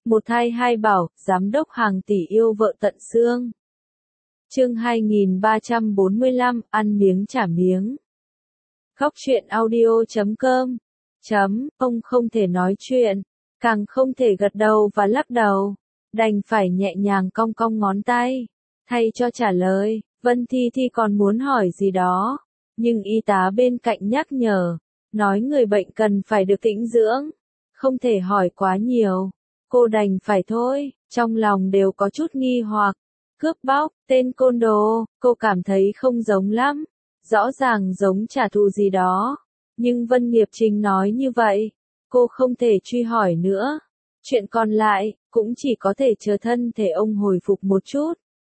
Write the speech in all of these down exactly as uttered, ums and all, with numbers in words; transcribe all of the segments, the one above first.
Một thai hai bảo, giám đốc hàng tỷ yêu vợ tận xương. Chương hai nghìn ba trăm bốn mươi lăm, ăn miếng trả miếng. Góc truyện audio chấm com. Chấm, ông không thể nói chuyện, càng không thể gật đầu và lắc đầu, đành phải nhẹ nhàng cong cong ngón tay. Thay cho trả lời, Vân Thi Thi còn muốn hỏi gì đó, nhưng y tá bên cạnh nhắc nhở, nói người bệnh cần phải được tĩnh dưỡng, không thể hỏi quá nhiều. Cô đành phải thôi, trong lòng đều có chút nghi hoặc. Cướp bóc, tên côn đồ, cô cảm thấy không giống lắm, rõ ràng giống trả thù gì đó. Nhưng Vân Nghiệp Trình nói như vậy, cô không thể truy hỏi nữa. Chuyện còn lại, cũng chỉ có thể chờ thân thể ông hồi phục một chút.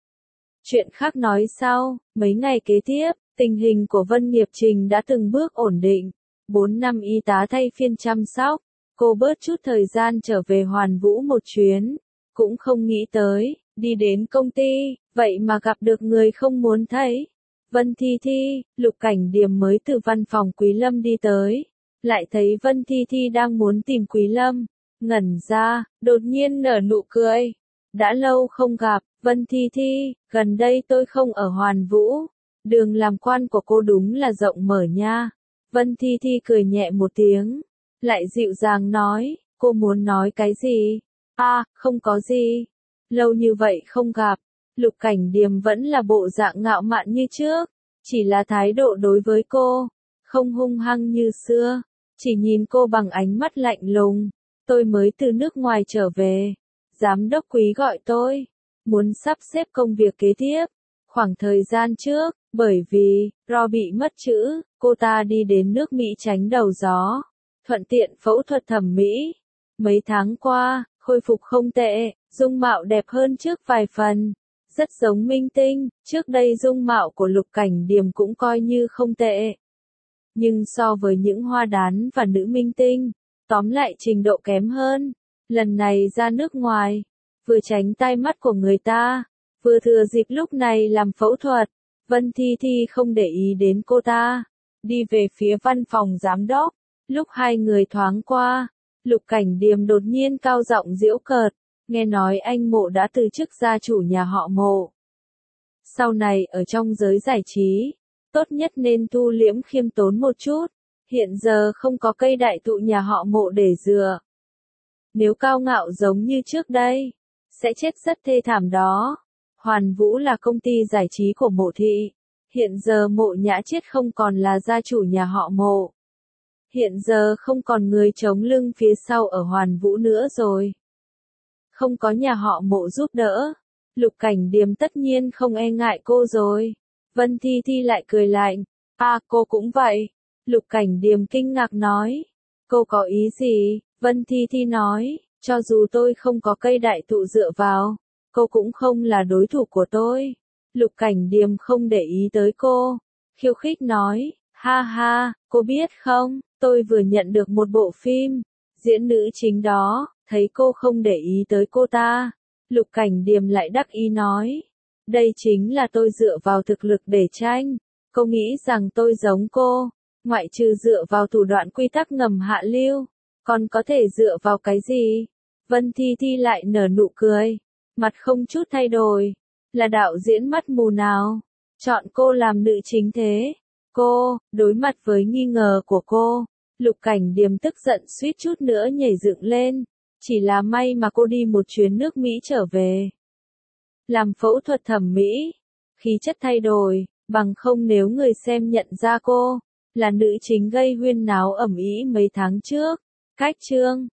Chuyện khác nói sau, mấy ngày kế tiếp, tình hình của Vân Nghiệp Trình đã từng bước ổn định. Bốn năm y tá thay phiên chăm sóc, cô bớt chút thời gian trở về Hoàn Vũ một chuyến. Cũng không nghĩ tới, đi đến công ty, vậy mà gặp được người không muốn thấy. Vân Thi Thi, Lục Cảnh Điềm mới từ văn phòng Quý Lâm đi tới, lại thấy Vân Thi Thi đang muốn tìm Quý Lâm, ngẩn ra, đột nhiên nở nụ cười. Đã lâu không gặp, Vân Thi Thi, gần đây tôi không ở Hoàn Vũ, đường làm quan của cô đúng là rộng mở nha. Vân Thi Thi cười nhẹ một tiếng, lại dịu dàng nói, cô muốn nói cái gì? À, không có gì. Lâu như vậy không gặp, Lục Cảnh Điềm vẫn là bộ dạng ngạo mạn như trước, chỉ là thái độ đối với cô, không hung hăng như xưa, chỉ nhìn cô bằng ánh mắt lạnh lùng. Tôi mới từ nước ngoài trở về, giám đốc Quý gọi tôi, muốn sắp xếp công việc kế tiếp. Khoảng thời gian trước, bởi vì Ro bị mất chữ, cô ta đi đến nước Mỹ tránh đầu gió, thuận tiện phẫu thuật thẩm mỹ. Mấy tháng qua, khôi phục không tệ, dung mạo đẹp hơn trước vài phần, rất giống minh tinh. Trước đây dung mạo của Lục Cảnh Điềm cũng coi như không tệ, nhưng so với những hoa đán và nữ minh tinh, tóm lại trình độ kém hơn. Lần này ra nước ngoài, vừa tránh tai mắt của người ta, vừa thừa dịp lúc này làm phẫu thuật. Vân Thi Thi không để ý đến cô ta, đi về phía văn phòng giám đốc. Lúc hai người thoáng qua, Lục Cảnh Điềm đột nhiên cao giọng giễu cợt, nghe nói anh Mộ đã từ chức gia chủ nhà họ Mộ. Sau này ở trong giới giải trí, tốt nhất nên thu liễm khiêm tốn một chút, hiện giờ không có cây đại thụ nhà họ Mộ để dựa. Nếu cao ngạo giống như trước đây, sẽ chết rất thê thảm đó. Hoàn Vũ là công ty giải trí của Mộ thị, hiện giờ Mộ Nhã Chiết không còn là gia chủ nhà họ Mộ. Hiện giờ không còn người chống lưng phía sau ở Hoàn Vũ nữa rồi. Không có nhà họ Mộ giúp đỡ, Lục Cảnh Điềm tất nhiên không e ngại cô rồi. Vân Thi Thi lại cười lạnh, à cô cũng vậy. Lục Cảnh Điềm kinh ngạc nói, cô có ý gì? Vân Thi Thi nói, cho dù tôi không có cây đại thụ dựa vào, cô cũng không là đối thủ của tôi. Lục Cảnh Điềm không để ý tới cô, khiêu khích nói, ha ha, cô biết không, tôi vừa nhận được một bộ phim, diễn nữ chính đó, thấy cô không để ý tới cô ta. Lục Cảnh Điềm lại đắc ý nói, đây chính là tôi dựa vào thực lực để tranh, cô nghĩ rằng tôi giống cô, ngoại trừ dựa vào thủ đoạn quy tắc ngầm hạ lưu, còn có thể dựa vào cái gì? Vân Thi Thi lại nở nụ cười, mặt không chút thay đổi, là đạo diễn mắt mù nào chọn cô làm nữ chính thế? Cô, đối mặt với nghi ngờ của cô, Lục Cảnh Điềm tức giận suýt chút nữa nhảy dựng lên, chỉ là may mà cô đi một chuyến nước Mỹ trở về. Làm phẫu thuật thẩm mỹ, khí chất thay đổi, bằng không nếu người xem nhận ra cô là nữ chính gây huyên náo ầm ĩ mấy tháng trước. Cách chương